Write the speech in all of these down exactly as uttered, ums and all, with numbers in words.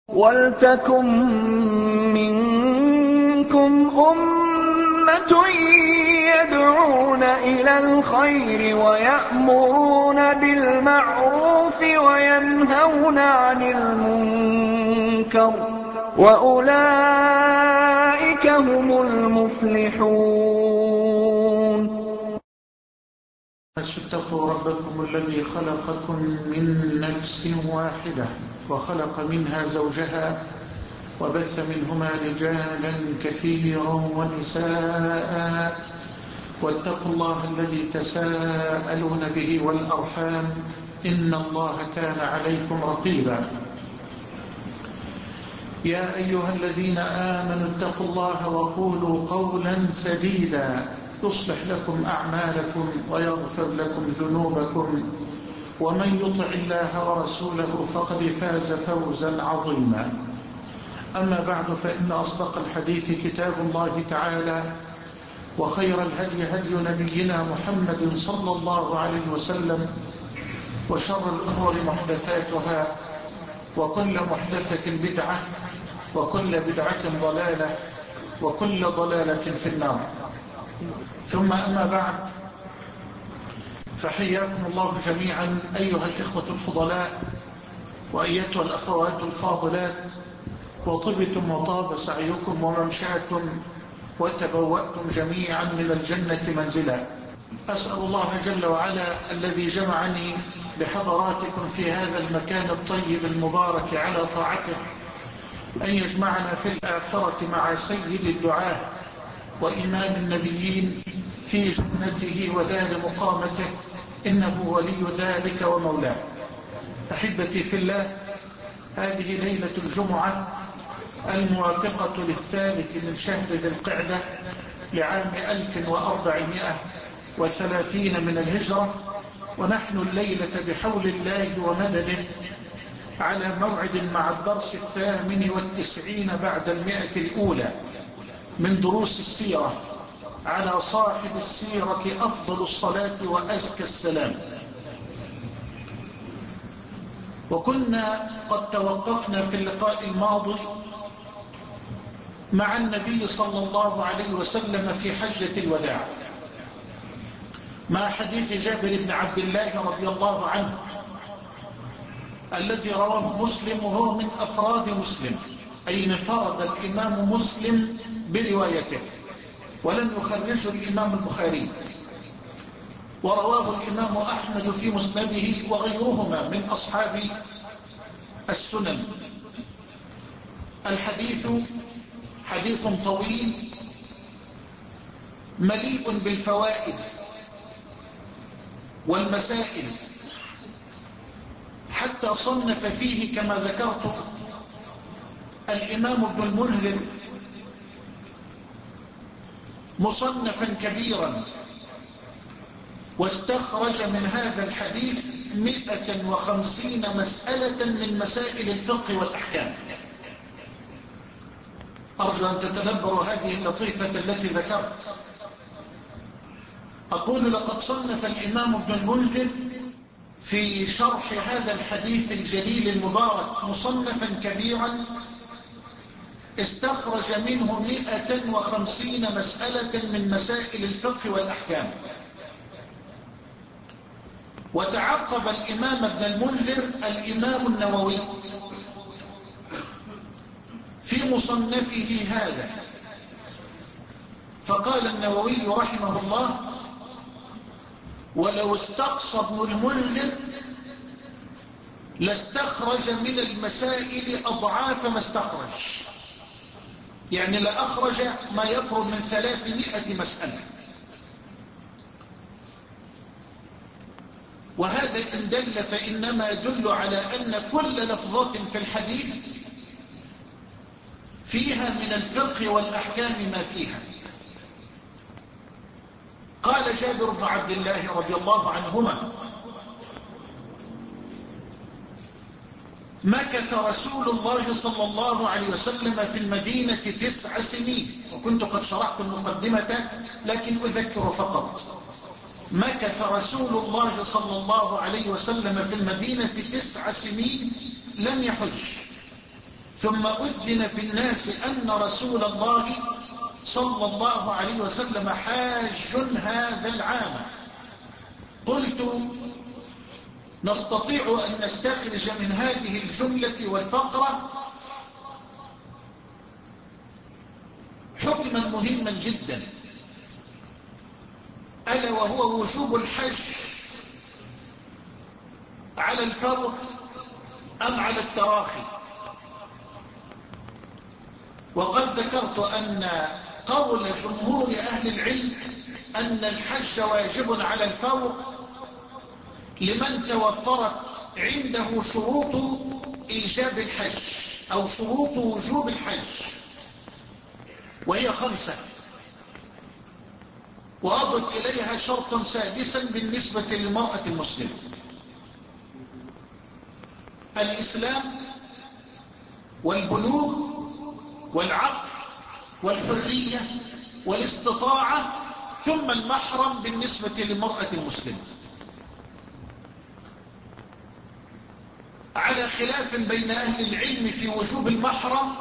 وَلْتَكُن مِّنكُمْ أُمَّةٌ يَدْعُونَ إِلَى الْخَيْرِ وَيَأْمُرُونَ بِالْمَعْرُوفِ وَيَنْهَوْنَ عَنِ الْمُنكَرِ ۚ وَأُولَٰئِكَ هُمُ الْمُفْلِحُونَ. اتقوا ربكم الذي خلقكم من نفس واحدة وخلق منها زوجها وبث منهما رجالا كثيرا ونساء واتقوا الله الذي تساءلون به والأرحام إن الله كان عليكم رقيبا. يا أيها الذين آمنوا اتقوا الله وقولوا قولا سديدا يصلح لكم أعمالكم ويغفر لكم ذنوبكم ومن يطع الله ورسوله فقد فاز فوزا عظيما. أما بعد، فإن أصدق الحديث كتاب الله تعالى، وخير الهدي هدي نبينا محمد صلى الله عليه وسلم، وشر الأمور محدثاتها، وكل محدثة بدعة، وكل بدعة ضلالة، وكل ضلالة في النار. ثم أما بعد، فحياكم الله جميعا أيها الإخوة الفضلاء وأيتها الأخوات الفاضلات، وطبتم وطاب سعيكم وممشاكم وتبوأتم جميعا من الجنة منزلا. أسأل الله جل وعلا الذي جمعني بحضراتكم في هذا المكان الطيب المبارك على طاعته أن يجمعنا في الآخرة مع سيد الدعاة وإمام النبيين في جنته ودار مقامته، إنه ولي ذلك ومولاه. أحبتي في الله، هذه ليلة الجمعة الموافقة للثالث من شهر ذي القعدة لعام ألف وأربعمائة وثلاثين من الهجرة، ونحن الليلة بحول الله ومدده على موعد مع الدرس الثامن والتسعين بعد المئة الأولى من دروس السيرة على صاحب السيرة أفضل الصلاة وأزكى السلام. وكنا قد توقفنا في اللقاء الماضي مع النبي صلى الله عليه وسلم في حجة الوداع مع حديث جابر بن عبد الله رضي الله عنه الذي رواه مسلم، وهو من أفراد مسلم، أي انفرد الإمام مسلم بروايته ولم يخرجه الإمام البخاري، ورواه الإمام أحمد في مسنده وغيرهما من أصحاب السنن. الحديث حديث طويل مليء بالفوائد والمسائل، حتى صنف فيه كما ذكرت الإمام ابن المنذر مصنفا كبيرا، واستخرج من هذا الحديث مئة وخمسين مسألة من مسائل الفقه والأحكام. أرجو أن تتدبروا هذه اللطيفة التي ذكرت. أقول لقد صنف الإمام ابن المنذر في شرح هذا الحديث الجليل المبارك مصنفا كبيرا استخرج منه مئة وخمسين مسألة من مسائل الفقه والأحكام. وتعقب الإمام ابن المنذر الإمام النووي في مصنفه هذا، فقال النووي رحمه الله: ولو استقصى ابن المنذر لاستخرج من المسائل أضعاف ما استخرج، يعني لأخرج ما يقرب من ثلاثمائة مسألة. وهذا إن دل فإنما يدل على أن كل لفظة في الحديث فيها من الفقه والأحكام ما فيها. قال جابر بن عبد الله رضي الله عنهما: مكث رسول الله صلى الله عليه وسلم في المدينة تسع سنين. وكنت قد شرحت المقدمة لكن أذكر فقط. مكث رسول الله صلى الله عليه وسلم في المدينة تسع سنين لم يحج، ثم أذن في الناس أن رسول الله صلى الله عليه وسلم حاج هذا العام. قلت نستطيع أن نستخرج من هذه الجملة والفقرة حكما مهما جدا، ألا وهو وجوب الحج على الفور أم على التراخي. وقد ذكرت أن قول جمهور أهل العلم أن الحج واجب على الفور لمن توفرت عنده شروط إيجاب الحج أو شروط وجوب الحج، وهي خمسة، وأضف إليها شرطا سادسا بالنسبة للمرأة المسلمة: الإسلام والبلوغ والعقل والحرية والاستطاعة، ثم المحرم بالنسبة للمرأة المسلمة، على خلاف بين أهل العلم في وجوب المحرم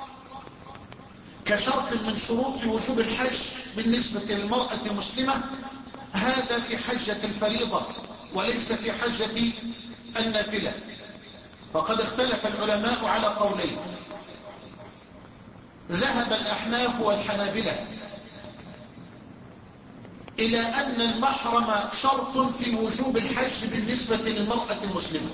كشرط من شروط وجوب الحج بالنسبة للمرأة المسلمة. هذا في حجة الفريضة وليس في حجة النافلة. وقد اختلف العلماء على قولين: ذهب الأحناف والحنابلة إلى أن المحرم شرط في وجوب الحج بالنسبة للمرأة المسلمة،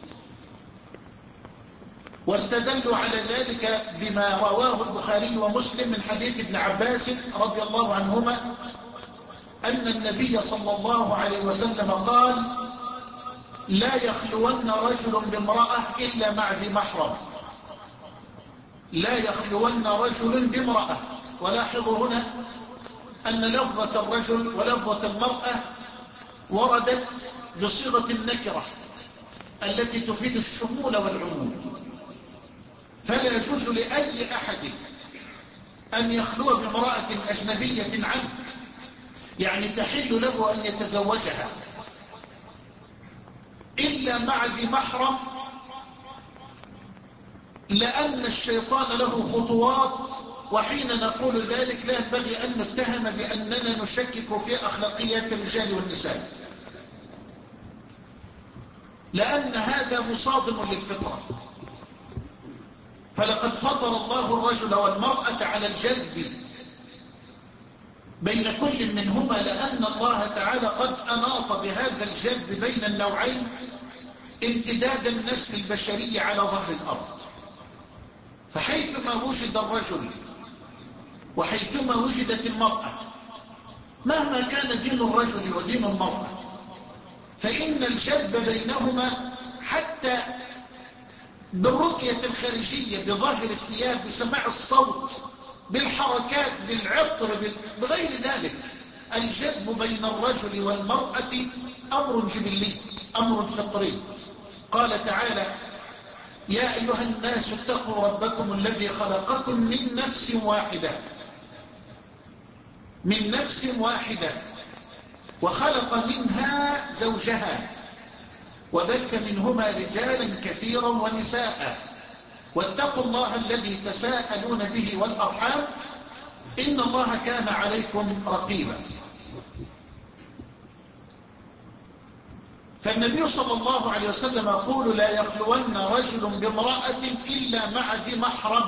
واستدلوا على ذلك بما رواه البخاري ومسلم من حديث ابن عباس رضي الله عنهما أن النبي صلى الله عليه وسلم قال: لا يخلون رجل بامرأة إلا مع ذي محرم. لا يخلون رجل بامرأة. ولاحظوا هنا أن لفظة الرجل ولفظة المرأة وردت بصيغة النكرة التي تفيد الشمول والعموم، فلا يجوز لأي أحد أن يخلو بامرأة أجنبية عنه، يعني تحل له أن يتزوجها، إلا مع ذي محرم، لأن الشيطان له خطوات، وحين نقول ذلك لا ينبغي أن نتهم بأننا نشكك في أخلاقيات الرجال والنساء، لأن هذا مصادم للفطرة. فلقد فطر الله الرجل والمرأة على الجذب بين كل منهما، لأن الله تعالى قد أناط بهذا الجذب بين النوعين امتداد النسل البشري على ظهر الأرض. فحيثما وجد الرجل وحيثما وجدت المرأة، مهما كان دين الرجل ودين المرأة، فإن الجذب بينهما حتى بالرؤية الخارجية، بظاهر الثياب، بسماع الصوت، بالحركات، بالعطر، بغير ذلك، الجذب بين الرجل والمرأة أمر جبلي، أمر فطري. قال تعالى: يا أيها الناس اتقوا ربكم الذي خلقكم من نفس واحدة من نفس واحدة وخلق منها زوجها وبث منهما رجالا كثيرا ونساء واتقوا الله الذي تساءلون به والأرحام إن الله كان عليكم رقيبا. فالنبي صلى الله عليه وسلم يقول: لا يخلون رجل بامرأة إلا مع ذي محرم،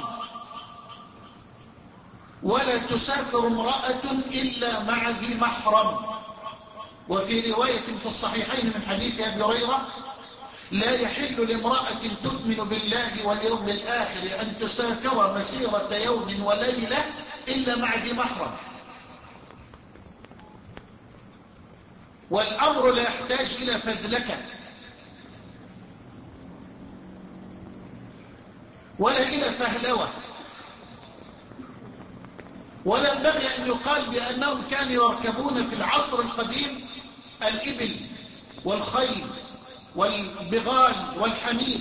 ولا تسافر امرأة إلا مع ذي محرم. وفي رواية في الصحيحين من حديث أبي هريرة: لا يحل لامرأة تؤمن بالله واليوم الآخر أن تسافر مسيرة يوم وليلة إلا مع ذي محرم. والأمر لا يحتاج إلى فذلكة ولا إلى فهلوة، ولا ينبغي أن يقال بأنهم كانوا يركبون في العصر القديم الإبل والخيل والبغال والحمير،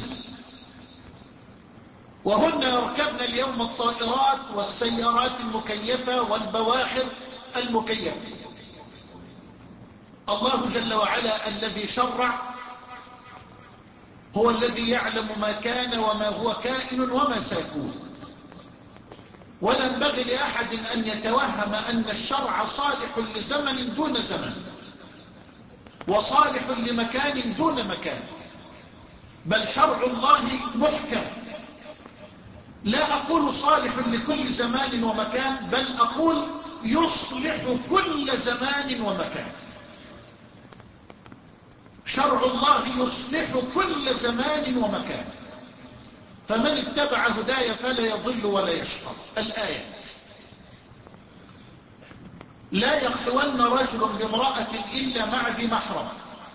وهن يركبن اليوم الطائرات والسيارات المكيفة والبواخر المكيفة. الله جل وعلا الذي شرع هو الذي يعلم ما كان وما هو كائن وما سيكون. ولا ينبغي لأحد أن يتوهم أن الشرع صالح لزمن دون زمن، وصالح لمكان دون مكان، بل شرع الله محكم. لا أقول صالح لكل زمان ومكان، بل أقول يصلح كل زمان ومكان. شرع الله يصلح كل زمان ومكان، فمن اتبع هداي فلا يضل ولا يشقى. الآية: لا يخلون رجل بامرأة إلا مع ذي محرم،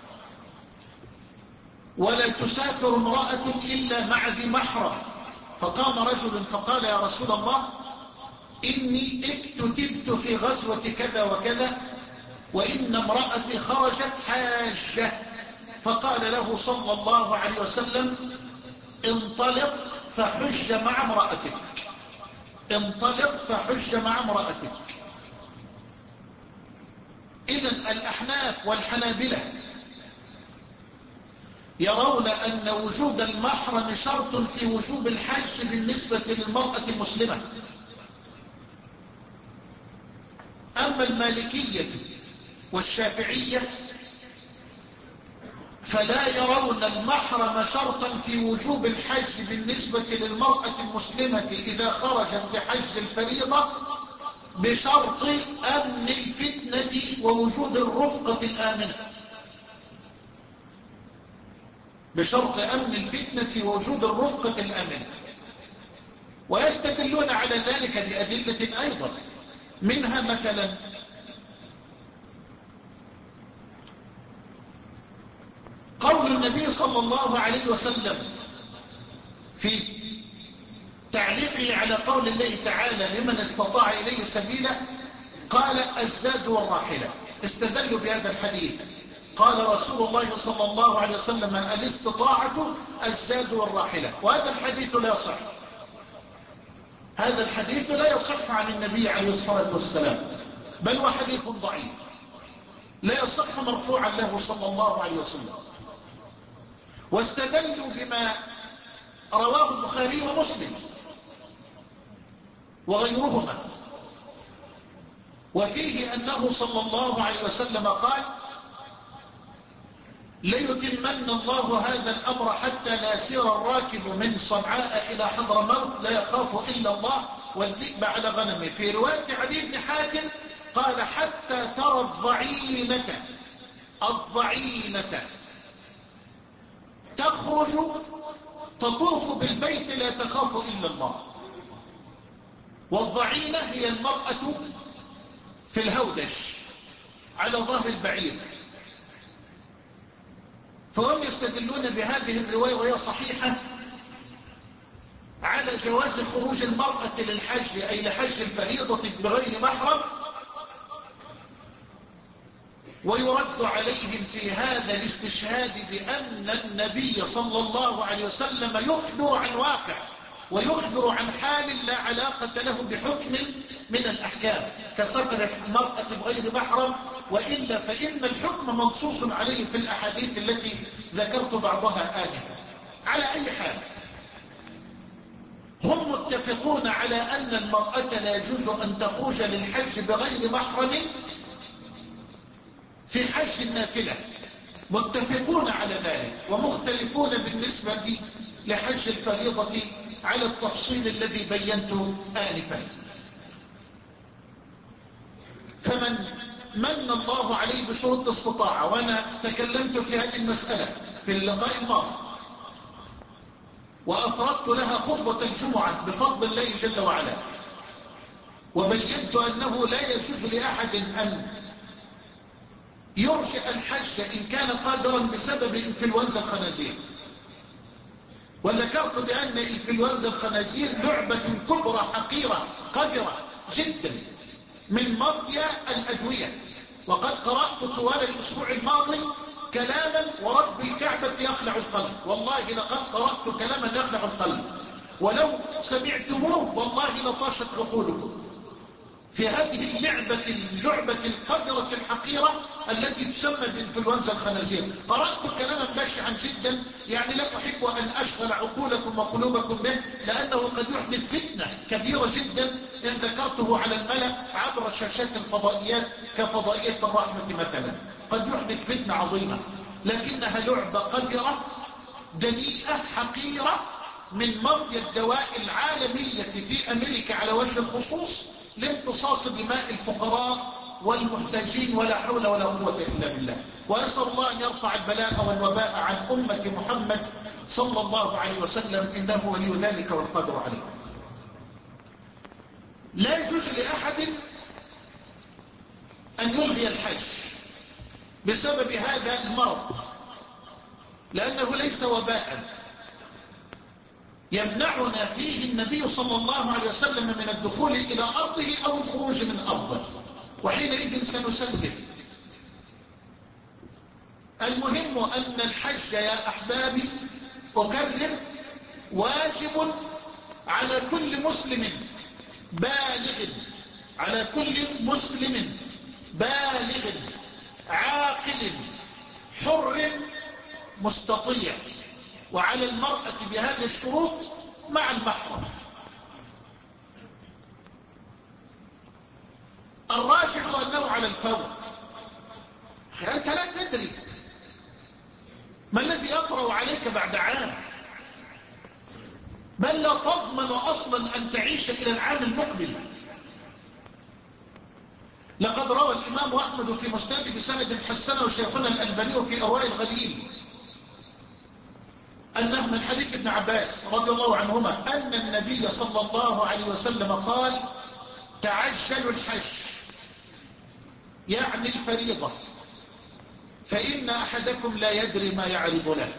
ولا تسافر امرأة إلا مع ذي محرم. فقام رجل فقال: يا رسول الله، إني اكتتبت في غزوة كذا وكذا، وإن امرأتي خرجت حاجة. فقال له صلى الله عليه وسلم: انطلق فحج مع امرأتك، انطلق فحج مع امرأتك. إذن الأحناف والحنابلة يرون أن وجود المحرم شرط في وجوب الحج بالنسبة للمرأة المسلمة. أما المالكية والشافعية فلا يرون المحرم شرطا في وجوب الحج بالنسبة للمرأة المسلمة إذا خرجت لحج الفريضة، بشرط أمن الفتنة ووجود الرفقة الآمنة، بشرط أمن الفتنة ووجود الرفقة الآمنة. ويستدلون على ذلك بأدلة أيضا، منها مثلا قول النبي صلى الله عليه وسلم في تعليقه على قول الله تعالى: لمن استطاع إليه سبيلا، قال: الزاد والراحلة. استدلوا بهذا الحديث، قال رسول الله صلى الله عليه وسلم: الاستطاعة الزاد والراحلة. وهذا الحديث لا يصح، هذا الحديث لا يصح عن النبي عليه الصلاة والسلام، بل هو حديث ضعيف لا يصح مرفوعا له صلى الله عليه وسلم. واستدلوا بما رواه البخاري ومسلم وغيرهما، وفيه أنه صلى الله عليه وسلم قال: ليتمن الله هذا الأمر حتى لا يسير الراكب من صنعاء إلى حضرموت لا يخاف إلا الله والذئب على غنمه. في رواية علي بن حاتم قال: حتى ترى الضعينة الضعينة تخرج تطوف بالبيت لا تخاف إلا الله. والضعينة هي المرأة في الهودج على ظهر البعير. فهم يستدلون بهذه الرواية وهي صحيحة على جواز خروج المرأة للحج، أي لحج الفريضة بغير محرم. ويرد عليهم في هذا الاستشهاد بأن النبي صلى الله عليه وسلم يخبر عن واقع ويخبر عن حال لا علاقة له بحكم من الأحكام كسفر المرأة بغير محرم، وإلا فإن الحكم منصوص عليه في الأحاديث التي ذكرت بعضها آنفا. على أي حال، هم متفقون على أن المرأة لا يجوز أن تخرج للحج بغير محرم في حج النافلة، متفقون على ذلك، ومختلفون بالنسبة لحج الفريضة على التفصيل الذي بينته آنفا. فمن من الله عليه بشروط استطاعة، وأنا تكلمت في هذه المسألة في اللقاء الماضي وأفردت لها خطبة الجمعة بفضل الله جل وعلا، وبينت أنه لا يجوز لأحد أن يرجع الحج إن كان قادرا بسبب انفلونزا الخنازير. وذكرت بأن انفلونزا الخنازير لعبة كبرى حقيرة قذرة جدا من مافيا الأدوية. وقد قرأت طوال الأسبوع الماضي كلاما ورب الكعبة يخلع القلب، والله لقد قرأت كلاما يخلع القلب، ولو سمعتموه والله لطاشت عقولكم في هذه اللعبة اللعبة القذرة الحقيرة التي تسمى بإنفلونزا الخنازير. قرأت كلاما بشعا جدا، يعني لا أحب أن أشغل عقولكم وقلوبكم به، لأنه قد يحدث فتنة كبيرة جدا إن ذكرته على الملأ عبر شاشات الفضائيات كفضائية الرحمة مثلا. قد يحدث فتنة عظيمة، لكنها لعبة قذرة دنيئة حقيرة من مافيا الدواء العالمية في أمريكا على وجه الخصوص لامتصاص دماء الفقراء والمحتاجين، ولا حول ولا قوة إلا بالله. وأسأل الله أن يرفع البلاء والوباء عن أمة محمد صلى الله عليه وسلم، إنه ولي ذلك والقدر عليه. لا يجوز لأحد أن يلغي الحج بسبب هذا المرض، لأنه ليس وباء يمنعنا فيه النبي صلى الله عليه وسلم من الدخول إلى أرضه أو الخروج من أرضه، وحينئذ سنسلم. المهم أن الحج يا أحبابي أكرر واجب على كل مسلم بالغ، على كل مسلم بالغ عاقل حر مستطيع، وعلى المرأة بهذه الشروط مع المحرم. الراجح أنه على الفور. أنت لا تدري ما الذي يطرأ عليك بعد عام، بل لا تضمن أصلا أن تعيش إلى العام المقبل. لقد روى الإمام أحمد في مسنده بسند حسنه شيخنا الألباني في إرواء الغليل أنه من حديث ابن عباس رضي الله عنهما أن النبي صلى الله عليه وسلم قال: تعجلوا الحج، يعني الفريضة، فإن أحدكم لا يدري ما يعرض له،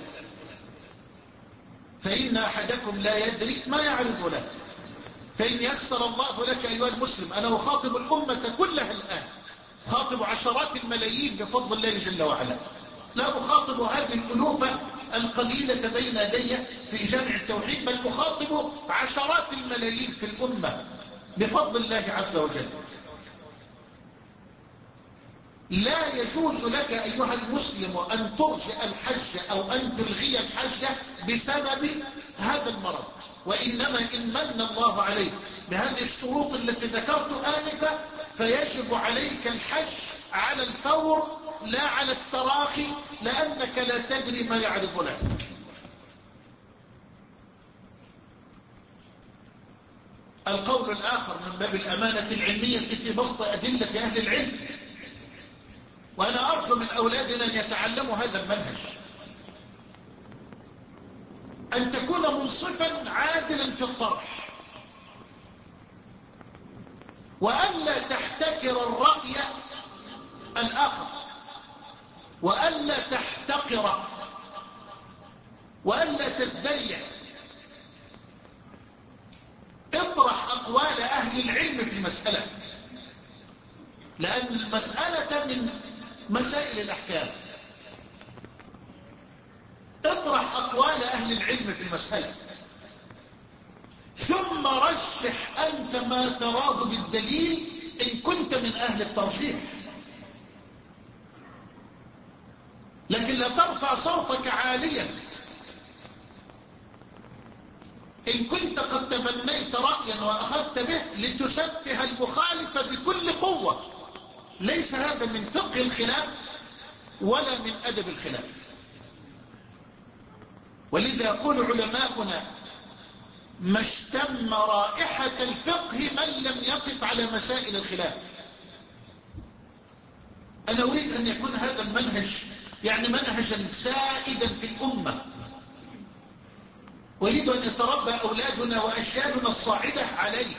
فإن أحدكم لا يدري ما يعرض له، فإن يسر الله لك أيها المسلم. أنا أخاطب الأمة كلها الآن، أخاطب عشرات الملايين بفضل الله جل وعلا، لا أخاطب هذه الألوفة القليلة بين يدي في جامع التوحيد، بل أخاطب عشرات الملايين في الأمة بفضل الله عز وجل. لا يجوز لك أيها المسلم أن ترجئ الحج أو أن تلغي الحج بسبب هذا المرض، وإنما إن من الله عليك بهذه الشروط التي ذكرت آنفا فيجب عليك الحج على الفور لا على التراخي، لأنك لا تدري ما يعرض لك. القول الآخر من باب الأمانة العلمية في بسط أدلة أهل العلم، وأنا أرجو من أولادنا أن يتعلموا هذا المنهج، أن تكون منصفا عادلا في الطرح، وألا تحتكر الرأي الآخر، وألا تحتقره، وألا تزدريه. اطرح أقوال أهل العلم في المسألة، لأن المسألة من مسائل الأحكام. اطرح أقوال أهل العلم في المسألة، ثم رجح أنت ما تراه بالدليل إن كنت من أهل الترجيح. لكن لا ترفع صوتك عاليا إن كنت قد تبنيت رأيا وأخذت به لتسفه المخالف بكل قوة. ليس هذا من فقه الخلاف ولا من أدب الخلاف. ولذا يقول علماؤنا: ما اشتم رائحة الفقه من لم يقف على مسائل الخلاف. أنا أريد أن يكون هذا المنهج يعني منهجا سائدا في الأمة. أريد أن يتربى أولادنا وأجيالنا الصاعدة عليه.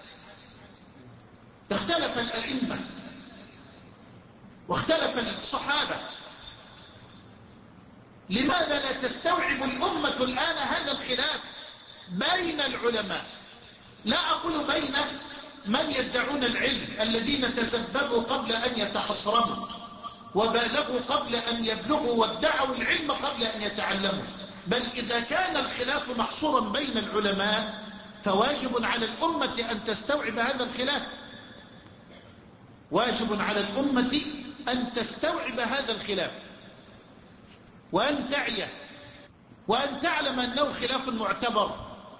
اختلف الأئمة واختلف الصحابة، لماذا لا تستوعب الأمة الآن هذا الخلاف بين العلماء؟ لا أقول بين من يدعون العلم الذين تسببوا قبل أن يتحصرموا وبالغوا قبل أن يبلغوا وادعوا العلم قبل أن يتعلموا، بل إذا كان الخلاف محصورا بين العلماء فواجب على الأمة أن تستوعب هذا الخلاف. واجب على الأمة أن تستوعب هذا الخلاف وأن تعيه وأن تعلم أنه خلاف معتبر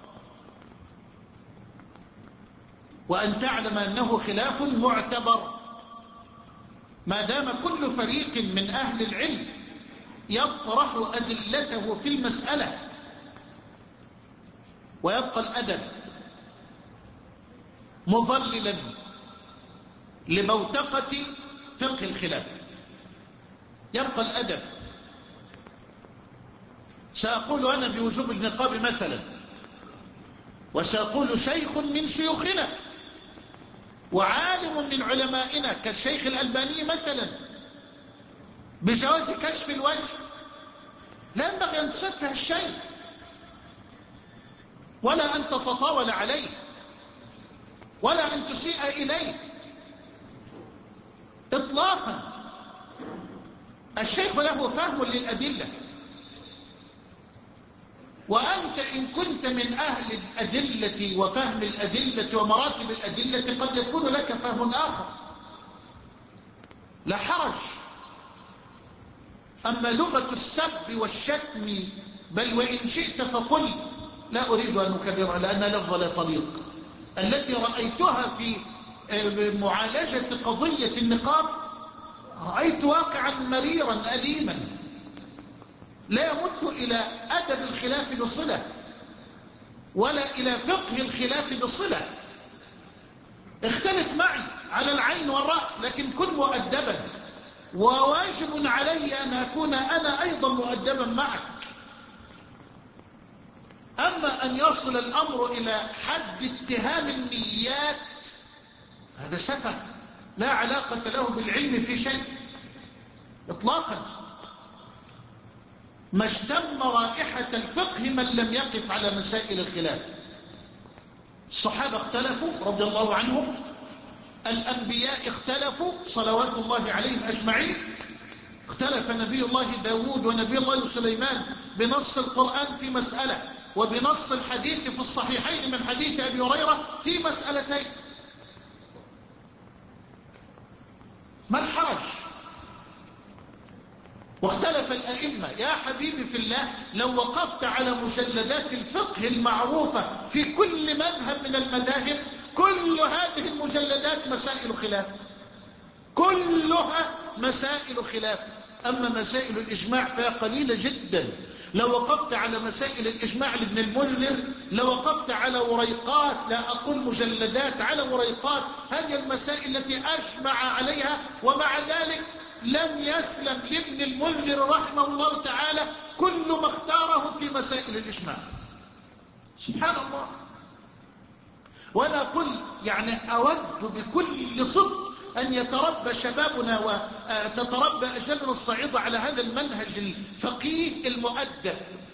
وأن تعلم أنه خلاف معتبر ما دام كل فريق من أهل العلم يطرح أدلته في المسألة، ويبقى الأدب مظللا لبوتقة فقه الخلاف. يبقى الأدب. سأقول أنا بوجوب النقاب مثلا، وسأقول شيخ من شيوخنا وعالم من علمائنا كالشيخ الألباني مثلا بجواز كشف الوجه، لا ينبغي أن تسفه الشيء ولا أن تتطاول عليه ولا أن تسيء إليه إطلاقا. الشيخ له فهم للأدلة، وأنت إن كنت من أهل الأدلة وفهم الأدلة ومراتب الأدلة قد يكون لك فهم آخر، لا حرج. أما لغة السب والشتم بل وإن شئت فقل، لا أريد أن أكررها لأنها لفظة لا تليق، التي رأيتها في معالجة قضية النقاب رأيت واقعا مريرا أليما لا يمت إلى أدب الخلاف بصلة ولا إلى فقه الخلاف بصلة. اختلف معي على العين والرأس، لكن كن مؤدبا، وواجب علي أن أكون أنا أيضا مؤدبا معك. أما أن يصل الأمر إلى حد اتهام النيات هذا سفه لا علاقة له بالعلم في شيء إطلاقا. ما اشتم رائحة الفقه من لم يقف على مسائل الخلاف. الصحابة اختلفوا رضي الله عنهم، الأنبياء اختلفوا صلوات الله عليهم أجمعين، اختلف نبي الله داود ونبي الله سليمان بنص القرآن في مسألة، وبنص الحديث في الصحيحين من حديث أبي هريرة في مسألتين. ما الحرج؟ واختلف الأئمة. يا حبيبي في الله، لو وقفت على مجلدات الفقه المعروفة في كل مذهب من المذاهب كل هذه المجلدات مسائل خلاف، كلها مسائل خلاف. أما مسائل الإجماع فهي قليلة جدا. لو وقفت على مسائل الإجماع لابن المنذر، لو وقفت على وريقات، لا أقول مجلدات، على وريقات هذه المسائل التي أجمع عليها، ومع ذلك لم يسلم لابن المنذر رحمه الله تعالى كل ما اختاره في مسائل الإجماع. سبحان الله. وأنا أقول يعني أود بكل صدق أن يتربى شبابنا وتتربى أجلنا الصعيدة على هذا المنهج الفقيه المؤدب.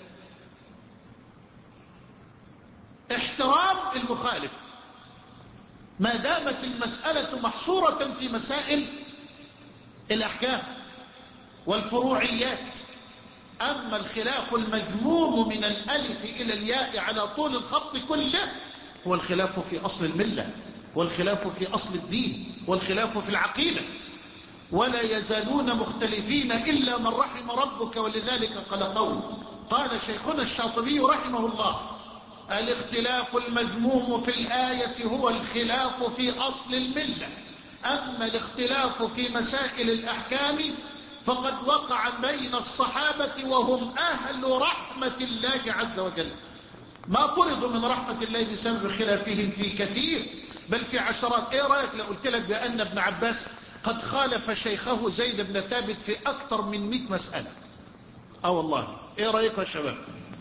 احترام المخالف ما دامت المسألة محصورة في مسائل الأحكام والفروعيات. أما الخلاف المذموم من الألف إلى الياء على طول الخط كله هو الخلاف في أصل الملة، والخلاف في أصل الدين، والخلاف في العقيدة. ولا يزالون مختلفين إلا من رحم ربك، ولذلك قال قول قال شيخنا الشاطبي رحمه الله: الاختلاف المذموم في الآية هو الخلاف في أصل الملة، أما الاختلاف في مسائل الأحكام فقد وقع بين الصحابة وهم أهل رحمة الله عز وجل، ما طردوا من رحمة الله بسبب خلافهم في كثير بل في عشرات. ايه رأيك لو قلت لك بأن ابن عباس قد خالف شيخه زيد بن ثابت في أكثر من مئة مسألة؟ اه والله. ايه رأيك يا شباب؟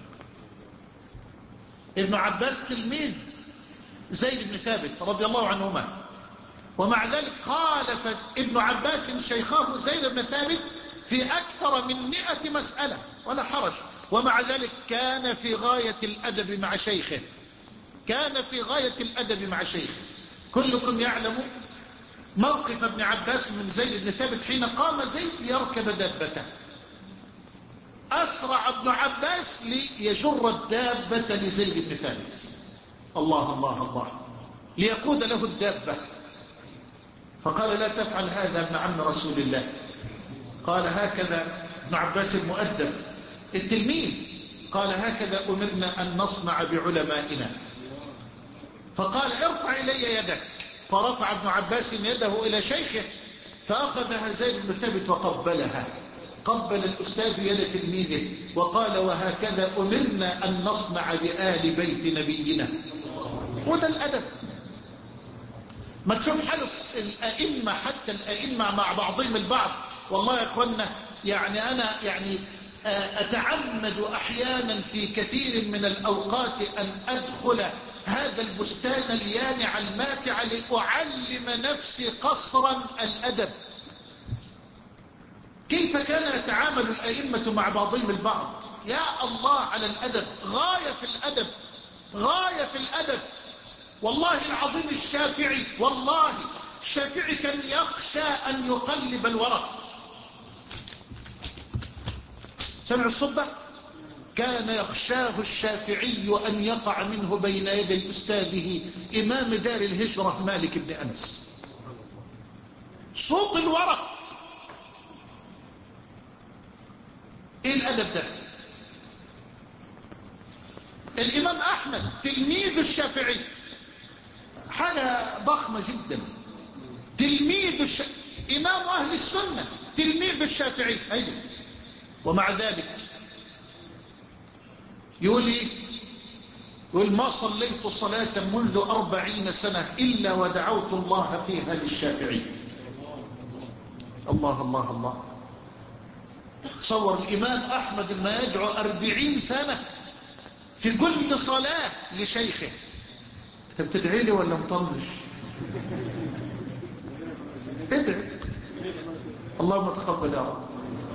ابن عباس تلميذ زيد بن ثابت رضي الله عنهما، ومع ذلك خالف ابن عباس شيخه زيد بن ثابت في أكثر من مئة مسألة ولا حرج. ومع ذلك كان في غاية الأدب مع شيخه، كان في غاية الأدب مع شيخه. كلكم يعلم موقف ابن عباس من زيد بن ثابت حين قام زيد ليركب دابته، أسرع ابن عباس ليجر الدابة لزيد بن ثابت، الله الله الله، ليقود له الدابة. فقال لا تفعل هذا ابن عم رسول الله. قال هكذا ابن عباس المؤدب التلميذ، قال هكذا أمرنا أن نصنع بعلمائنا. فقال ارفع إلي يدك، فرفع ابن عباس يده إلى شيخه فأخذها زيد بن ثابت وقبلها، قبل الأستاذ يد تلميذه وقال وهكذا أمرنا أن نصنع بآل بيت نبينا. وده الأدب. ما تشوف حال الأئمة، حتى الأئمة مع بعضهم البعض. والله يا أخوانا يعني أنا يعني أتعمد أحيانا في كثير من الأوقات أن أدخل هذا البستان اليانع الماتع لأعلم نفسي قصرا الأدب. كيف كان يتعامل الأئمة مع بعضهم البعض؟ يا الله على الأدب، غاية في الأدب، غاية في الأدب. والله العظيم الشافعي، والله الشافعي كان يخشى أن يقلب الورق. سمع الصبة؟ كان يخشاه الشافعي أن يقع منه بين يدي أستاذه إمام دار الهجرة مالك بن أنس. صوت الورق. ايه الأدب ده؟ الإمام أحمد تلميذ الشافعي، حاجة ضخمة جدا. تلميذ الش... إمام أهل السنة تلميذ الشافعي. أيوه. ومع ذلك يقول إيه؟ يقول ما صليت صلاة منذ أربعين سنة إلا ودعوت الله فيها للشافعي. الله الله الله. تصور الإمام أحمد ما يدعو أربعين سنة في كل صلاة لشيخه. أنت بتدعي لي ولا مطنش؟ ادعي. اللهم تقبل يا رب.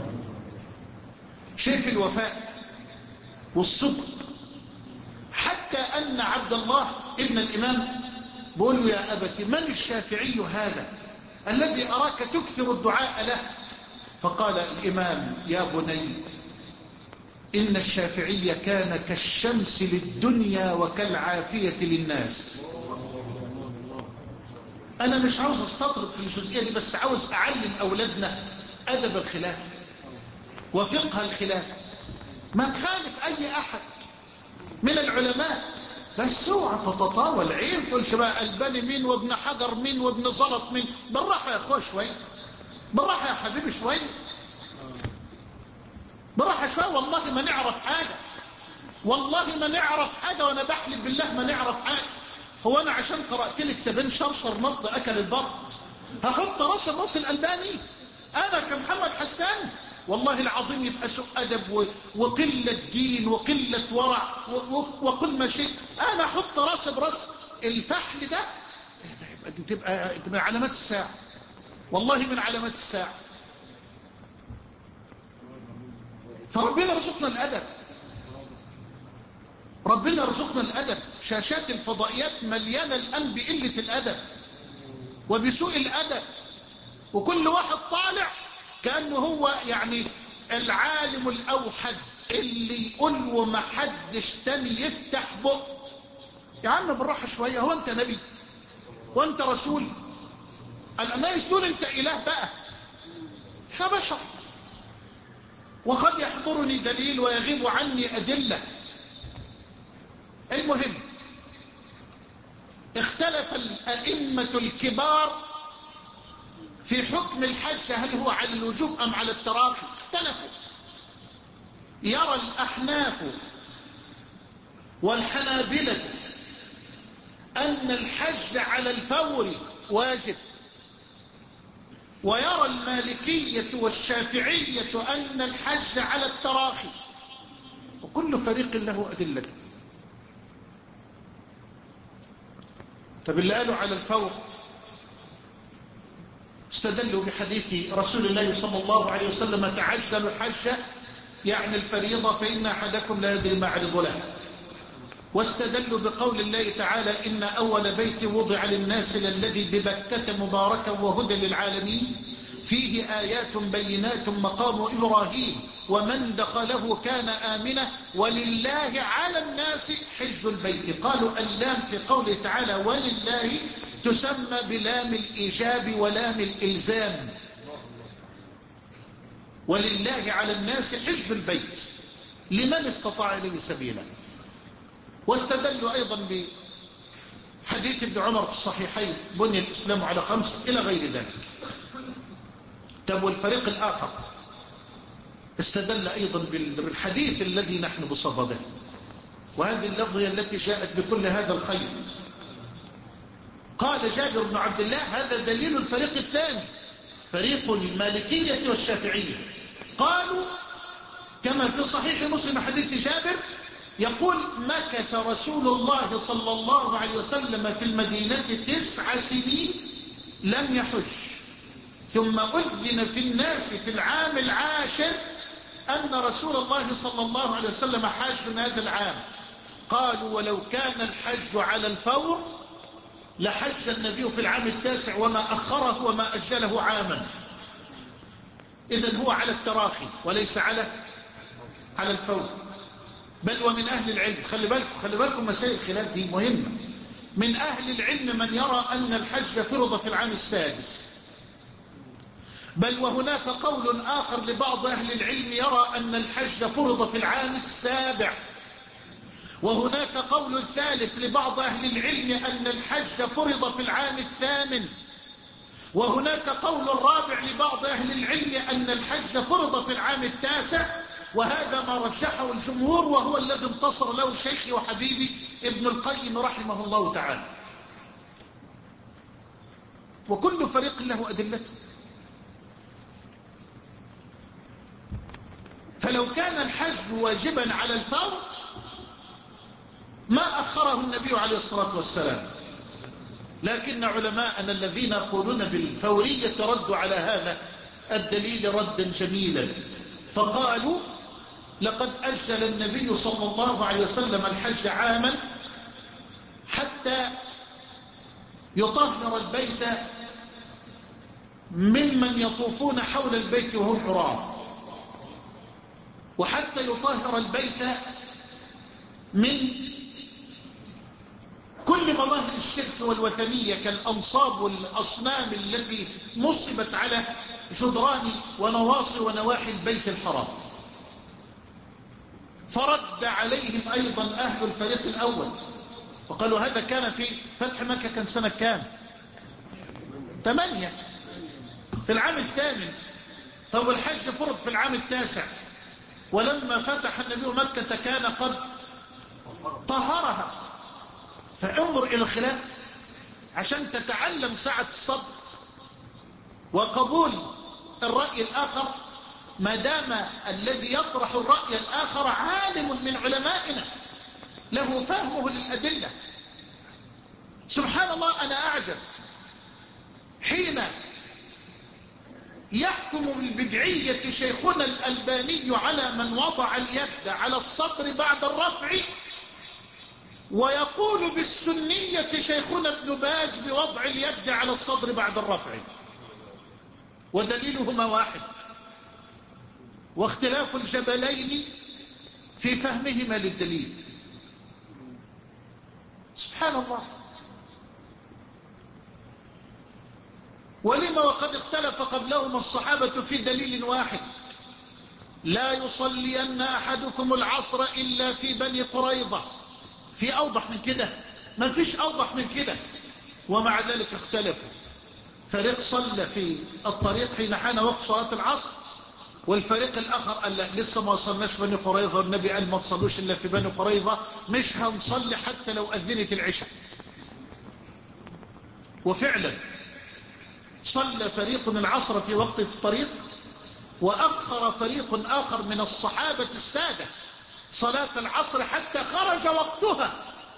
شايف الوفاء والصدق، حتى أن عبد الله ابن الإمام بيقول له يا أبت من الشافعي هذا الذي أراك تكثر الدعاء له؟ فقال الإمام يا بني إن الشافعي كان كالشمس للدنيا وكالعافية للناس. أنا مش عاوز استطرد في الجزئية دي، بس عاوز أعلم أولادنا أدب الخلاف وفقه الخلاف. ما تخالف أي أحد من العلماء، بس اوعى تتطاول عين تقول شباب الباني مين وابن حجر مين وابن زلط مين. بالراحة يا أخوة شوية، بالراحة يا حبيبي شوية، بالراحة شوية. والله ما نعرف حاجة، والله ما نعرف حاجة، وأنا بحلف بالله ما نعرف حاجة. هو أنا عشان قرأت لك تبين شرشر نط أكل البر هحط راس الراس الألباني أنا كمحمد حسان؟ والله العظيم يبقى سوء أدب وقلة دين وقلة ورع وكل ما شيء. أنا أحط راس براس الفحل ده، تبقى تبقى علامات الساعة، والله من علامات الساعة. فربنا رزقنا الأدب، ربنا رزقنا الأدب. شاشات الفضائيات مليانة الآن بقلة الأدب وبسوء الأدب، وكل واحد طالع كأنه هو يعني العالم الأوحد اللي يقول وما حدش تاني يفتح بق. يا عم بالراحة شوية، هو أنت نبي وأنت رسول؟ الناس دول أنت إله بقى، احنا بشر، وقد يحضرني دليل ويغيب عني أدلة. المهم اختلف الأئمة الكبار في حكم الحج، هل هو على الوجوب أم على التراخي؟ اختلفوا. يرى الأحناف والحنابلة أن الحج على الفور واجب، ويرى المالكية والشافعية أن الحج على التراخي، وكل فريق له أدلة. طب اللي قالوا على الفور استدلوا بحديث رسول الله صلى الله عليه وسلم تعجلوا الحج يعني الفريضة فإن أحدكم لا يدري ما عرض له. واستدلوا بقول الله تعالى إن أول بيت وضع للناس للذي ببكة مباركا وهدى للعالمين فيه آيات بينات مقام إبراهيم ومن دخله كان آمنا ولله على الناس حج البيت. قالوا اللام في قوله تعالى ولله تسمى بلام الإيجاب ولام الإلزام. ولله على الناس حج البيت لمن استطاع إليه سبيلا. واستدلوا أيضا بحديث ابن عمر في الصحيحين بني الإسلام على خمس إلى غير ذلك. طب والفريق الآخر استدل أيضا بالحديث الذي نحن بصدده، وهذه اللفظة التي جاءت بكل هذا الخير. قال جابر بن عبد الله: هذا دليل الفريق الثاني، فريق المالكية والشافعية. قالوا كما في صحيح مسلم حديث جابر يقول: مكث رسول الله صلى الله عليه وسلم في المدينة تسع سنين لم يحج، ثم أذن في الناس في العام العاشر أن رسول الله صلى الله عليه وسلم حاج هذا العام. قالوا: ولو كان الحج على الفور لحج النبي في العام التاسع وما أخره وما أجله عاما. إذن هو على التراخي وليس على على الفور. بل ومن أهل العلم، خلي بالكم خلي بالكم مسائل الخلاف دي مهمة، من أهل العلم من يرى أن الحج فرض في العام السادس، بل وهناك قول آخر لبعض أهل العلم يرى أن الحج فرض في العام السابع، وهناك قول ثالث لبعض أهل العلم أن الحج فرض في العام الثامن، وهناك قول رابع لبعض أهل العلم أن الحج فرض في العام التاسع. وهذا ما رجحه الجمهور، وهو الذي انتصر له شيخي وحبيبي ابن القيم رحمه الله تعالى. وكل فريق له أدلته. فلو كان الحج واجبا على الفور ما أخره النبي عليه الصلاة والسلام، لكن علماءنا الذين يقولون بالفورية ردوا على هذا الدليل ردا جميلا، فقالوا: لقد أجل النبي صلى الله عليه وسلم الحج عاما حتى يطهر البيت ممن يطوفون حول البيت وهم عراة، وحتى يطهر البيت من كل مظاهر الشرك والوثنية كالأنصاب والأصنام التي نصبت على جدران ونواصي ونواحي البيت الحرام. فرد عليهم أيضا أهل الفريق الأول وقالوا: هذا كان في فتح مكة، كان سنة كام؟ ثمانية، في العام الثامن. طب الحج فرض في العام التاسع، ولما فتح النبي مكة كان قد طهرها. فانظر إلى الخلاف عشان تتعلم سعة الصدر وقبول الرأي الآخر، ما دام الذي يطرح الرأي الآخر عالم من علمائنا له فهمه للأدلة. سبحان الله، أنا أعجب حين يحكم بالبدعية شيخنا الألباني على من وضع اليد على الصدر بعد الرفع، ويقول بالسنية شيخنا ابن باز بوضع اليد على الصدر بعد الرفع، ودليلهما واحد، واختلاف الجبلين في فهمهما للدليل. سبحان الله. ولما وقد اختلف قبلهما الصحابة في دليل واحد: لا يصلين أحدكم العصر إلا في بني قريظة. في أوضح من كده؟ ما فيش أوضح من كده. ومع ذلك اختلفوا، فريق صلى في الطريق حين حان وقت صلاة العصر، والفريق الآخر قال لا، لسه ما وصلناش بني قريظة، والنبي قال ما تصلوش إلا في بني قريظة، مش هنصلي حتى لو أذنت العشاء. وفعلا صلى فريق العصر في وقت في الطريق، وأخر فريق آخر من الصحابة السادة صلاة العصر حتى خرج وقتها،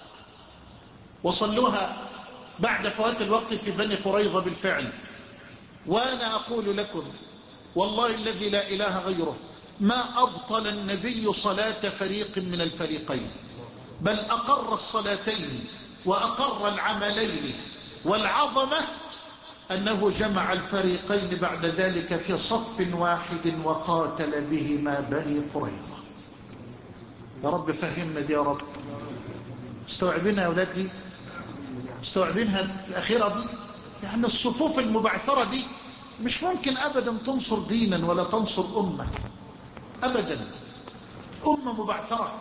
وصلوها بعد فوات الوقت في بني قريظة بالفعل. وأنا أقول لكم والله الذي لا إله غيره، ما أبطل النبي صلاة فريق من الفريقين، بل أقر الصلاتين وأقر العملين. والعظمة أنه جمع الفريقين بعد ذلك في صف واحد وقاتل بهما بني قريظة. يا رب فهمنا دي يا رب. استوعبنا يا أولادي. مستوعبينها الأخيرة دي؟ يعني الصفوف المبعثرة دي مش ممكن أبدا تنصر دينا ولا تنصر أمة أبدا. أمة مبعثرة،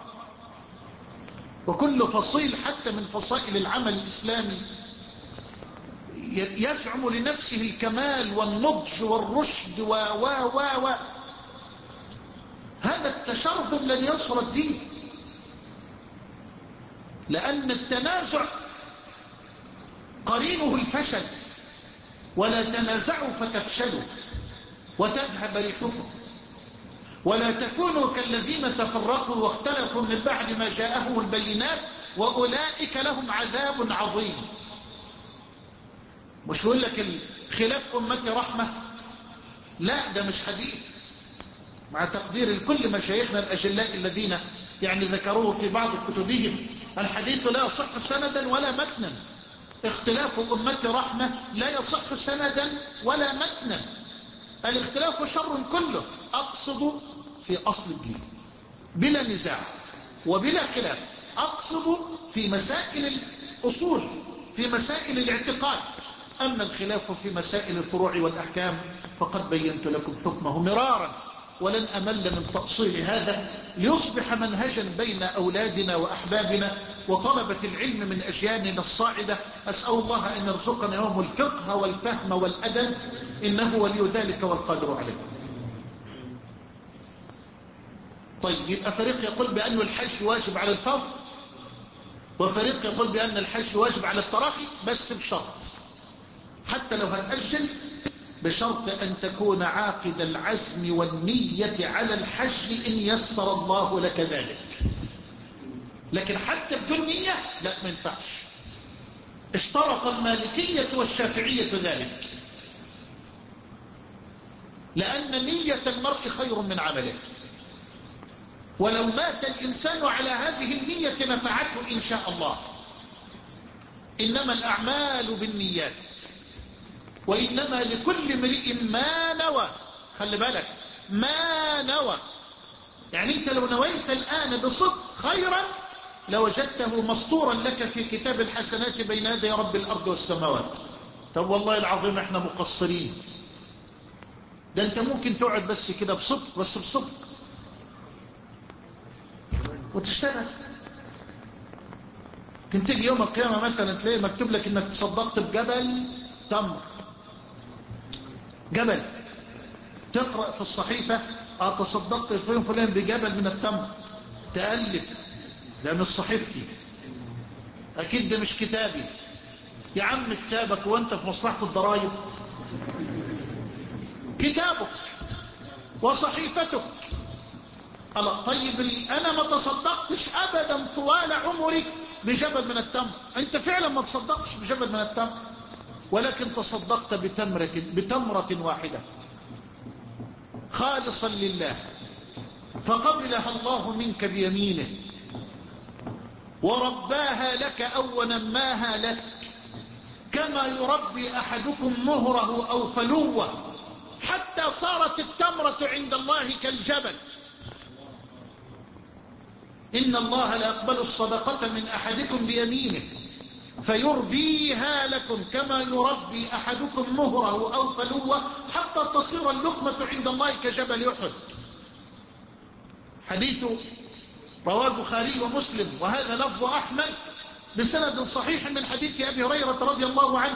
وكل فصيل حتى من فصائل العمل الإسلامي يزعم لنفسه الكمال والنضج والرشد و و و و هذا التشرذم لن ينصر الدين، لأن التنازع قرينه الفشل. ولا تنازعوا فتفشلوا وتذهب ريحكم ولا تكونوا كالذين تفرقوا واختلفوا من بعد ما جاءهم البينات وأولئك لهم عذاب عظيم. مش يقول لك الخلاف أمتي رحمة؟ لا، ده مش حديث، مع تقدير لكل مشايخنا الأجلاء الذين يعني ذكروه في بعض كتبهم. الحديث لا يصح سندا ولا متنا. اختلاف أمتي رحمة لا يصح سندا ولا متنا. الاختلاف شر كله. أقصد في أصل الدين بلا نزاع وبلا خلاف، أقصد في مسائل الأصول، في مسائل الاعتقاد. أما الخلاف في مسائل الفروع والأحكام فقد بينت لكم حكمه مرارا، ولن أمل من تأصيل هذا ليصبح منهجا بين أولادنا وأحبابنا وطلبة العلم من أجيالنا الصاعدة. أسأل الله أن يرزقنا يوم الفقه والفهم والأدب، إنه ولي ذلك والقادر عليه. طيب، يبقى فريق يقول بأن الحج واجب على الفرض، وفريق يقول بأن الحج واجب على التراخي، بس بشرط، حتى لو هتأجل، بشرط أن تكون عاقد العزم والنية على الحج إن يسر الله لك ذلك. لكن حتى بدون نية لا، ما ينفعش. اشترط المالكية والشافعية ذلك، لأن نية المرء خير من عمله، ولو مات الإنسان على هذه النية نفعته إن شاء الله. إنما الأعمال بالنيات، وإنما لكل امرئ ما نوى. خلي بالك، ما نوى، يعني أنت لو نويت الآن بصدق خيرا لوجدته مسطورا لك في كتاب الحسنات بين يدي رب الأرض والسماوات. طب والله العظيم احنا مقصرين، ده أنت ممكن تقعد بس كده بصدق، بس بصدق وتشتغل. كنت تيجي يوم القيامة مثلا تلاقي مكتوب لك انك تصدقت بجبل تمر، جبل. تقرأ في الصحيفة اه تصدقت الفلان فلان بجبل من التمر، تألف ده مش صحيفتي، اكيد ده مش كتابي. يا عم كتابك وانت في مصلحة الضرائب، كتابك وصحيفتك. الله، طيب انا ما تصدقتش ابدا طوال عمري بجبل من التمر. انت فعلا ما تصدقتش بجبل من التمر، ولكن تصدقت بتمرة, بتمرة واحدة خالصا لله، فقبلها الله منك بيمينه ورباها لك أو نماها لك، كما يربي أحدكم مهره أو فلوه حتى صارت التمرة عند الله كالجبل. إن الله لا يقبل الصدقة من أحدكم بيمينه فيربيها لكم كما يربي أحدكم مهره أو فلوه حتى تصير اللقمة عند الله كجبل أحد. حديث رواه البخاري ومسلم، وهذا لفظ أحمد بسند صحيح من حديث أبي هريرة رضي الله عنه.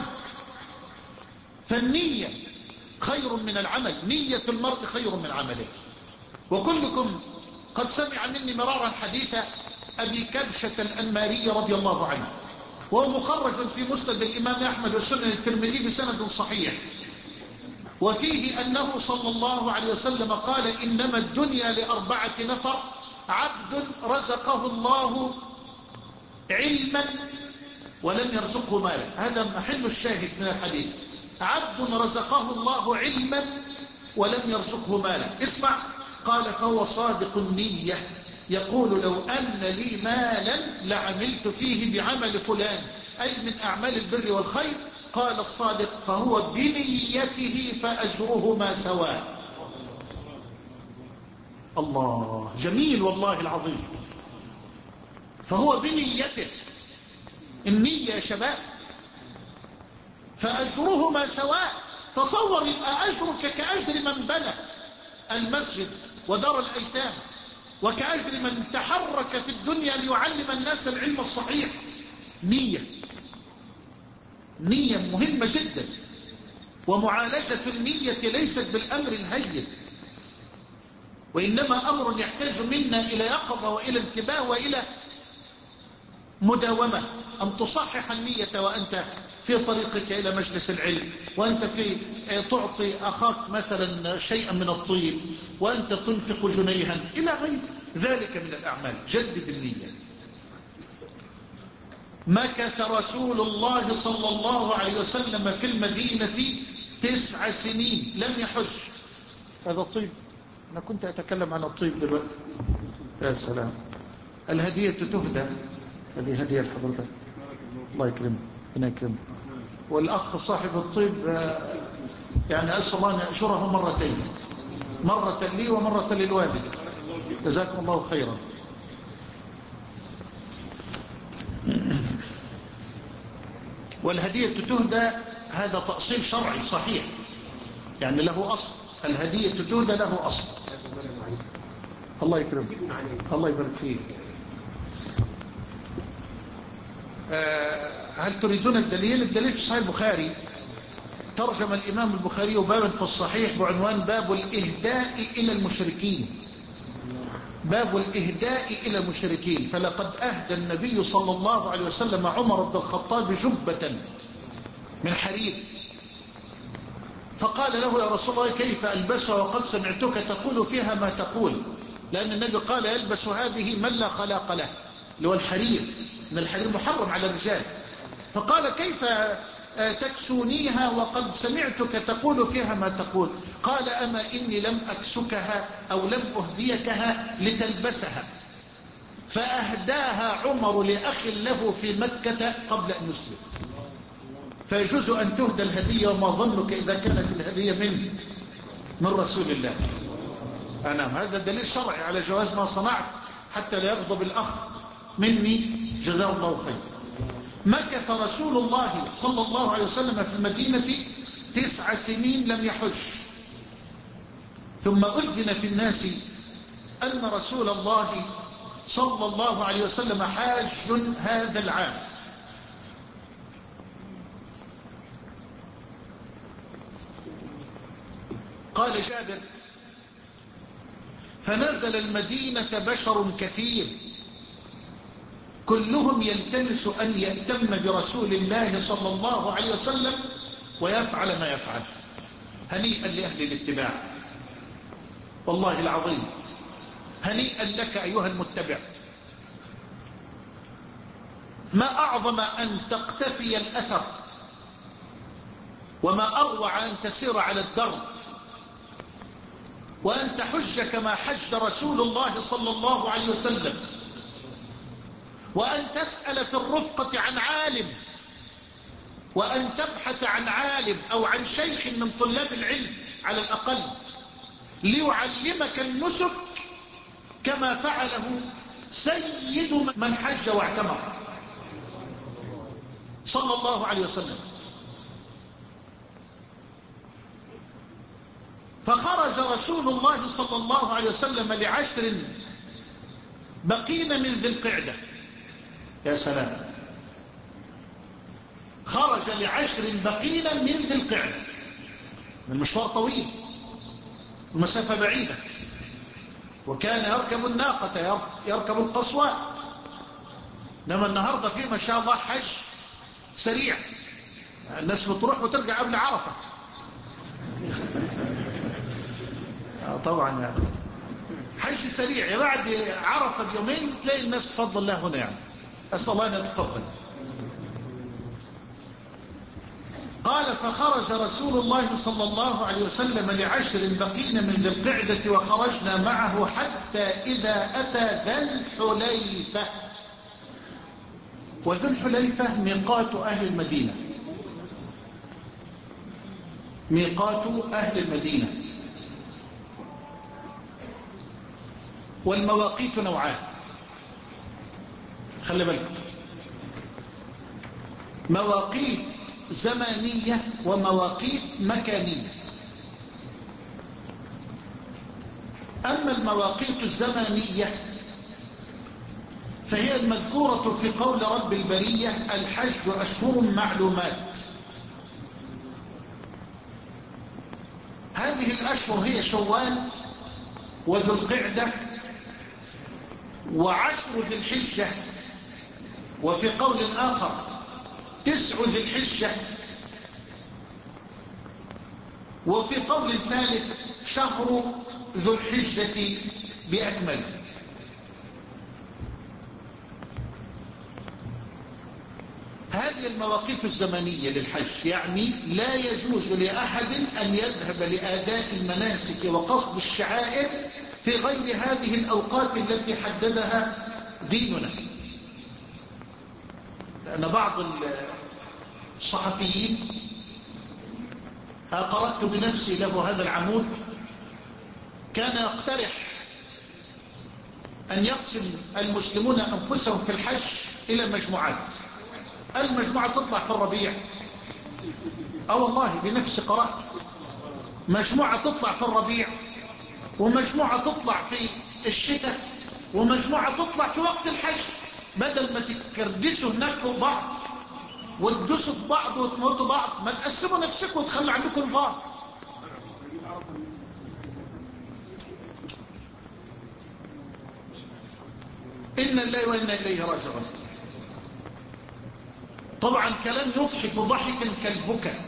فالنية خير من العمل، نية المرء خير من عمله. وكلكم قد سمع مني مرارا حديث أبي كبشة الأنماري رضي الله عنه، وهو مخرج في مسند الإمام أحمد وسنن الترمذي بسند صحيح، وفيه أنه صلى الله عليه وسلم قال: إنما الدنيا لأربعة نفر: عبد رزقه الله علما ولم يرزقه مالا. هذا محل الشاهد من الحديث، عبد رزقه الله علما ولم يرزقه مالا. اسمع، قال: فهو صادق النية يقول لو أن لي مالا لعملت فيه بعمل فلان، أي من أعمال البر والخير. قال الصادق: فهو بنيته فأجرهما سواء. الله، جميل والله العظيم. فهو بنيته، النية يا شباب فأجرهما سواء. تصور يبقى أجرك كأجر من بنى المسجد ودار الأيتام، وكأجر من تحرك في الدنيا ليعلم الناس العلم الصحيح. نية نية مهمة جدا، ومعالجة النية ليست بالأمر الهين، وإنما أمر يحتاج منا إلى يقظة وإلى انتباه وإلى مداومة. أن تصحح النية وأنت في طريقك إلى مجلس العلم، وأنت في تعطي أخاك مثلا شيئا من الطيب، وأنت تنفق جنيها إلى غير ذلك من الأعمال. جدد النية. مكث رسول الله صلى الله عليه وسلم في المدينة تسع سنين لم يحج. هذا طيب، أنا كنت أتكلم عن الطيب دلوقتي. يا سلام، الهدية تهدى. هذه هدية لحضرتك، الله يكرمك، ربنا يكرمك. والأخ صاحب الطيب يعني أسأل الله أن يأجره مرتين، مرة لي ومرة للوالد، جزاكم الله خيرا. والهدية تهدى، هذا تأصيل شرعي صحيح، يعني له أصل. الهدية تهدى له أصل. الله يكرمك، الله يبارك فيك. أه هل تريدون الدليل؟ الدليل في صحيح البخاري. ترجم الإمام البخاري بابا في الصحيح بعنوان باب الإهداء إلى المشركين. باب الإهداء إلى المشركين. فلقد أهدى النبي صلى الله عليه وسلم عمر بن الخطاب جبة من حرير، فقال له يا رسول الله كيف ألبسها وقد سمعتك تقول فيها ما تقول؟ لأن النبي قال يلبس هذه من لا خلاق له، اللي هو الحرير، إن الحرير محرم على الرجال. فقال كيف تكسونيها وقد سمعتك تقول فيها ما تقول؟ قال أما إني لم أكسكها أو لم أهديكها لتلبسها، فأهداها عمر لأخ له في مكة قبل أن يسلم. فيجوز أن تهدى الهدية، وما ظنك إذا كانت الهدية من من رسول الله. أنا هذا دليل شرعي على جواز ما صنعت، حتى لا يغضب الأخ مني، جزاه الله خير. مكث رسول الله صلى الله عليه وسلم في المدينة تسع سنين لم يحج، ثم أذن في الناس أن رسول الله صلى الله عليه وسلم حاج هذا العام. قال جابر فنزل المدينة بشر كثير كلهم يلتمس أن يأتم برسول الله صلى الله عليه وسلم ويفعل ما يفعل. هنيئا لأهل الاتباع، والله العظيم هنيئا لك أيها المتبع. ما أعظم أن تقتفي الأثر، وما أروع أن تسير على الدرب، وأن تحج كما حج رسول الله صلى الله عليه وسلم، وأن تسأل في الرفقة عن عالم، وأن تبحث عن عالم أو عن شيخ من طلاب العلم على الأقل ليعلمك النسك كما فعله سيد من حج واعتمر صلى الله عليه وسلم. فخرج رسول الله صلى الله عليه وسلم لعشر بقين من ذي القعدة. يا سلام، خرج لعشر بقين من ذي القعدة. المشوار طويل، المسافة بعيدة، وكان يركب الناقة، يركب القصوى. إنما النهاردة فيه ما شاء الله حج سريع، الناس بتروح وترجع قبل عرفة. طبعا يعني حج سريع، يعني بعد عرفة بيومين تلاقي الناس بفضل الله هنا، يعني أسأل الله أن يتقبل. قال فخرج رسول الله صلى الله عليه وسلم لعشر بقين من ذي القعدة وخرجنا معه حتى إذا أتى ذا الحليفة. وذو الحليفة ميقات أهل المدينة، ميقات أهل المدينة. والمواقيت نوعان، خلي بالك. مواقيت زمانية ومواقيت مكانية. أما المواقيت الزمانية فهي المذكورة في قول رب البرية: الحج أشهر معلومات. هذه الأشهر هي شوال وذو القعدة وعشر ذي الحجة، وفي قول آخر تسع ذي الحجة، وفي قول ثالث شهر ذو الحجة بأكمله. هذه المواقيت الزمنية للحج، يعني لا يجوز لأحد أن يذهب لأداء المناسك وقصد الشعائر في غير هذه الأوقات التي حددها ديننا. لأن بعض الصحفيين، قرأت بنفسي له هذا العمود، كان يقترح أن يقسم المسلمون أنفسهم في الحج إلى مجموعات. المجموعة تطلع في الربيع، أو والله بنفسي قرأت، مجموعة تطلع في الربيع، ومجموعة تطلع في الشتاء، ومجموعة تطلع في وقت الحج، بدل ما تكردسوا هناك فوق بعض وتدوسوا في بعض وتموتوا بعض، ما تقسموا نفسكم وتخلوا عندكم نظام. إن الله وإنا إليه راجعون. طبعا كلام يضحك ضحكا كالبكاء.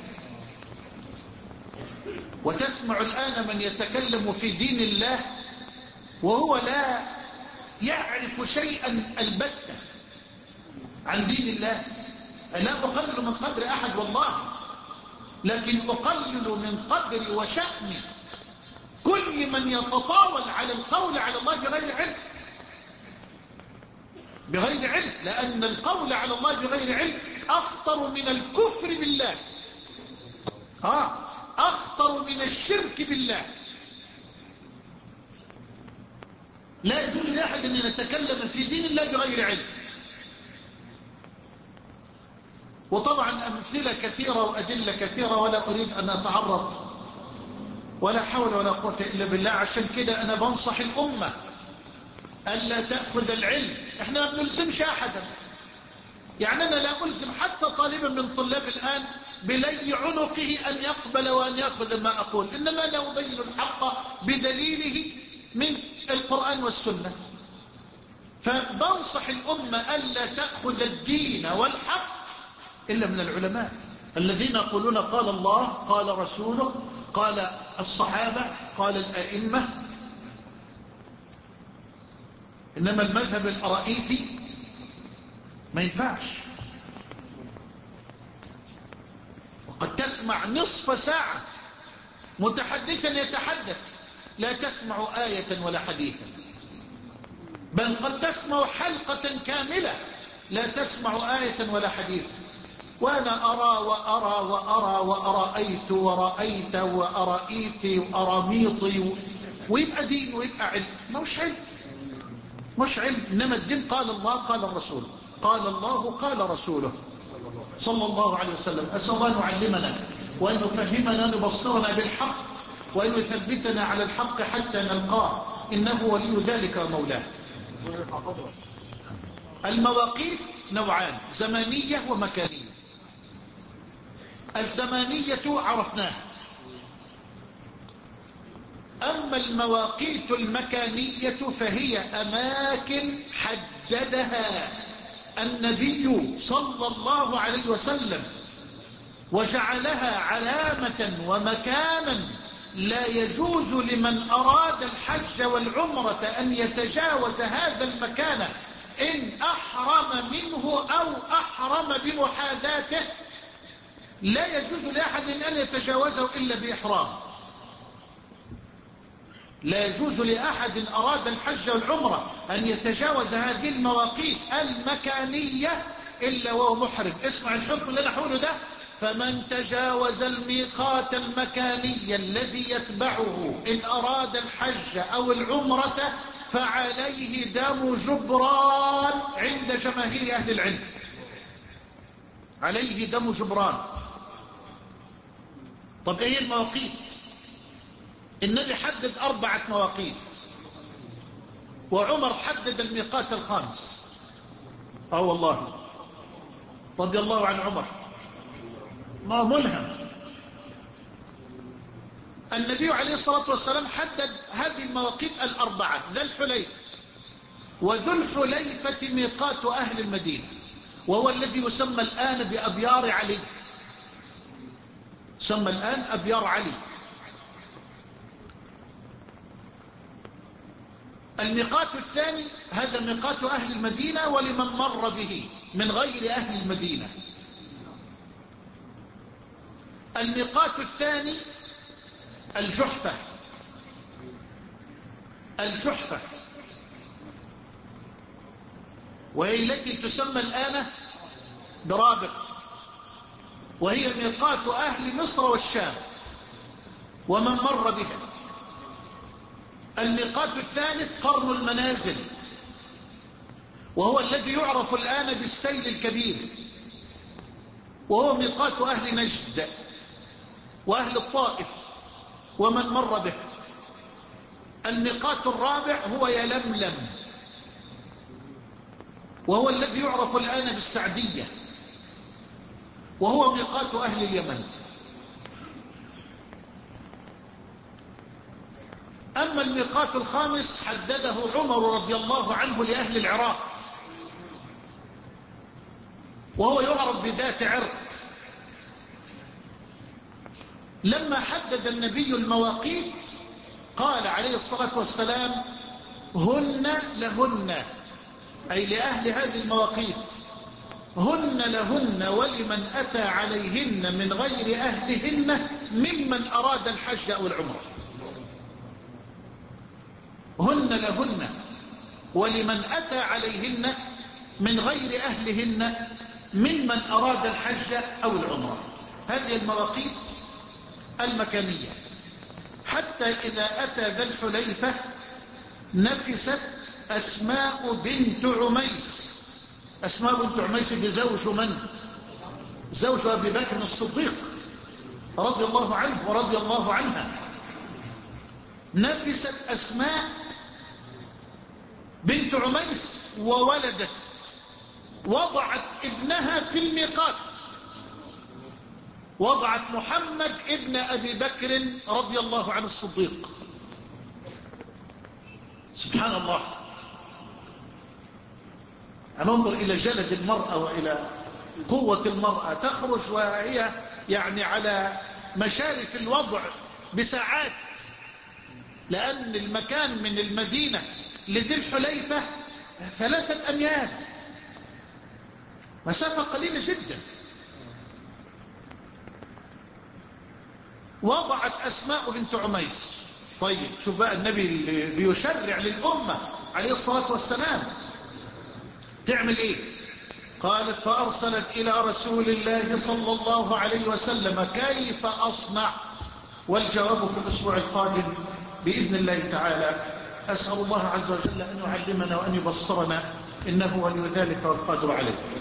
وتسمع الآن من يتكلم في دين الله وهو لا يعرف شيئا البتة عن دين الله. لا أقلل من قدر أحد والله، لكن أقلل من قدر وشأن كل من يتطاول على القول على الله بغير علم. بغير علم، لأن القول على الله بغير علم أخطر من الكفر بالله، آه أخطر من الشرك بالله. لا يجوز لأحد أن يتكلم في دين الله بغير علم. وطبعا أمثلة كثيرة وأدلة كثيرة ولا أريد أن أتعرض، ولا حول ولا قوة إلا بالله. عشان كده أنا بنصح الأمة ألا تأخذ العلم. إحنا ما بنلزمش أحدا، يعني أنا لا ألزم حتى طالبا من طلاب الآن بلي عنقه أن يقبل وأن يأخذ ما أقول، إنما أنا أبين الحق بدليله من القرآن والسنة. فبنصح الأمة ألا تأخذ الدين والحق إلا من العلماء الذين يقولون قال الله قال رسوله قال الصحابة قال الأئمة. إنما المذهب الأرائيتي ما ينفعش. وقد تسمع نصف ساعة متحدثا يتحدث، لا تسمع آية ولا حديثا، بل قد تسمع حلقة كاملة لا تسمع آية ولا حديثا. وأنا أرى وأرى وأرى وأرأيت ورأيت وأرأيت وأراميطي، ويبقى دين ويبقى علم. مش علم، مش علم. إنما الدين قال الله قال الرسول، قال الله قال رسوله صلى الله عليه وسلم. أسأل الله أن يعلمنا وأن يفهمنا وأن يبصرنا بالحق وأن يثبتنا على الحق حتى نلقاه، إنه ولي ذلك ومولاه. المواقيت نوعان: زمانية ومكانية. الزمانية عرفناها. أما المواقيت المكانية فهي أماكن حددها النبي صلى الله عليه وسلم وجعلها علامة ومكانا لا يجوز لمن أراد الحج والعمرة أن يتجاوز هذا المكان إن أحرم منه أو أحرم بمحاذاته. لا يجوز لأحد أن يتجاوزه إلا بإحرام. لا يجوز لأحد أراد الحج والعمرة أن يتجاوز هذه المواقيت المكانية إلا وهو محرم. اسمع الحكم اللي أنا حوله ده: فمن تجاوز الميقات المكاني الذي يتبعه إن أراد الحج أو العمرة فعليه دم جبران عند جماهير أهل العلم. عليه دم جبران. طب ايه المواقيت؟ النبي حدد أربعة مواقيت، وعمر حدد الميقات الخامس. اه والله، رضي الله عن عمر، ما ملهم. النبي عليه الصلاة والسلام حدد هذه المواقيت الأربعة: ذا الحليفة، وذو الحليفة ميقات أهل المدينة، وهو الذي يسمى الآن بأبيار علي، يسمى الآن أبيار علي. الميقات الثاني هذا ميقات أهل المدينة ولمن مر به من غير أهل المدينة. الميقات الثاني الجحفة، الجحفة وهي التي تسمى الآن برابغ، وهي ميقات أهل مصر والشام ومن مر بها. الميقات الثالث قرن المنازل، وهو الذي يعرف الآن بالسيل الكبير، وهو ميقات أهل نجد وأهل الطائف ومن مر به. الميقات الرابع هو يلملم، وهو الذي يعرف الآن بالسعدية، وهو ميقات أهل اليمن. أما الميقات الخامس حدده عمر رضي الله عنه لأهل العراق، وهو يعرف بذات عرق. لما حدد النبي المواقيت قال عليه الصلاة والسلام: هن لهن، أي لأهل هذه المواقيت، هن لهن ولمن أتى عليهن من غير أهلهن ممن أراد الحج أو العمرة. هن لهن ولمن أتى عليهن من غير أهلهن ممن أراد الحج أو العمرة. هذه المواقيت المكانية. حتى إذا أتى ذا الحليفة نفست أسماء بنت عميس. أسماء بنت عميس بزوج من؟ زوج أبي بكر الصديق رضي الله عنه ورضي الله عنها. نفست أسماء بنت عميس وولدت، وضعت ابنها في الميقات، وضعت محمد ابن أبي بكر رضي الله عنه الصديق. سبحان الله. ننظر إلى جلد المرأة وإلى قوة المرأة، تخرج وهي يعني على مشارف الوضع بساعات، لأن المكان من المدينة لذي الحليفة ثلاثة أميال، مسافة قليلة جدا. وضعت أسماء بنت عميس. طيب شوف بقى النبي اللي بيشرع للأمة عليه الصلاة والسلام تعمل إيه؟ قالت: فأرسلت إلى رسول الله صلى الله عليه وسلم كيف أصنع؟ والجواب في الأسبوع القادم بإذن الله تعالى. أسأل الله عز وجل أن يعلمنا وأن يبصرنا، إنه ولي ذلك والقادر عليه.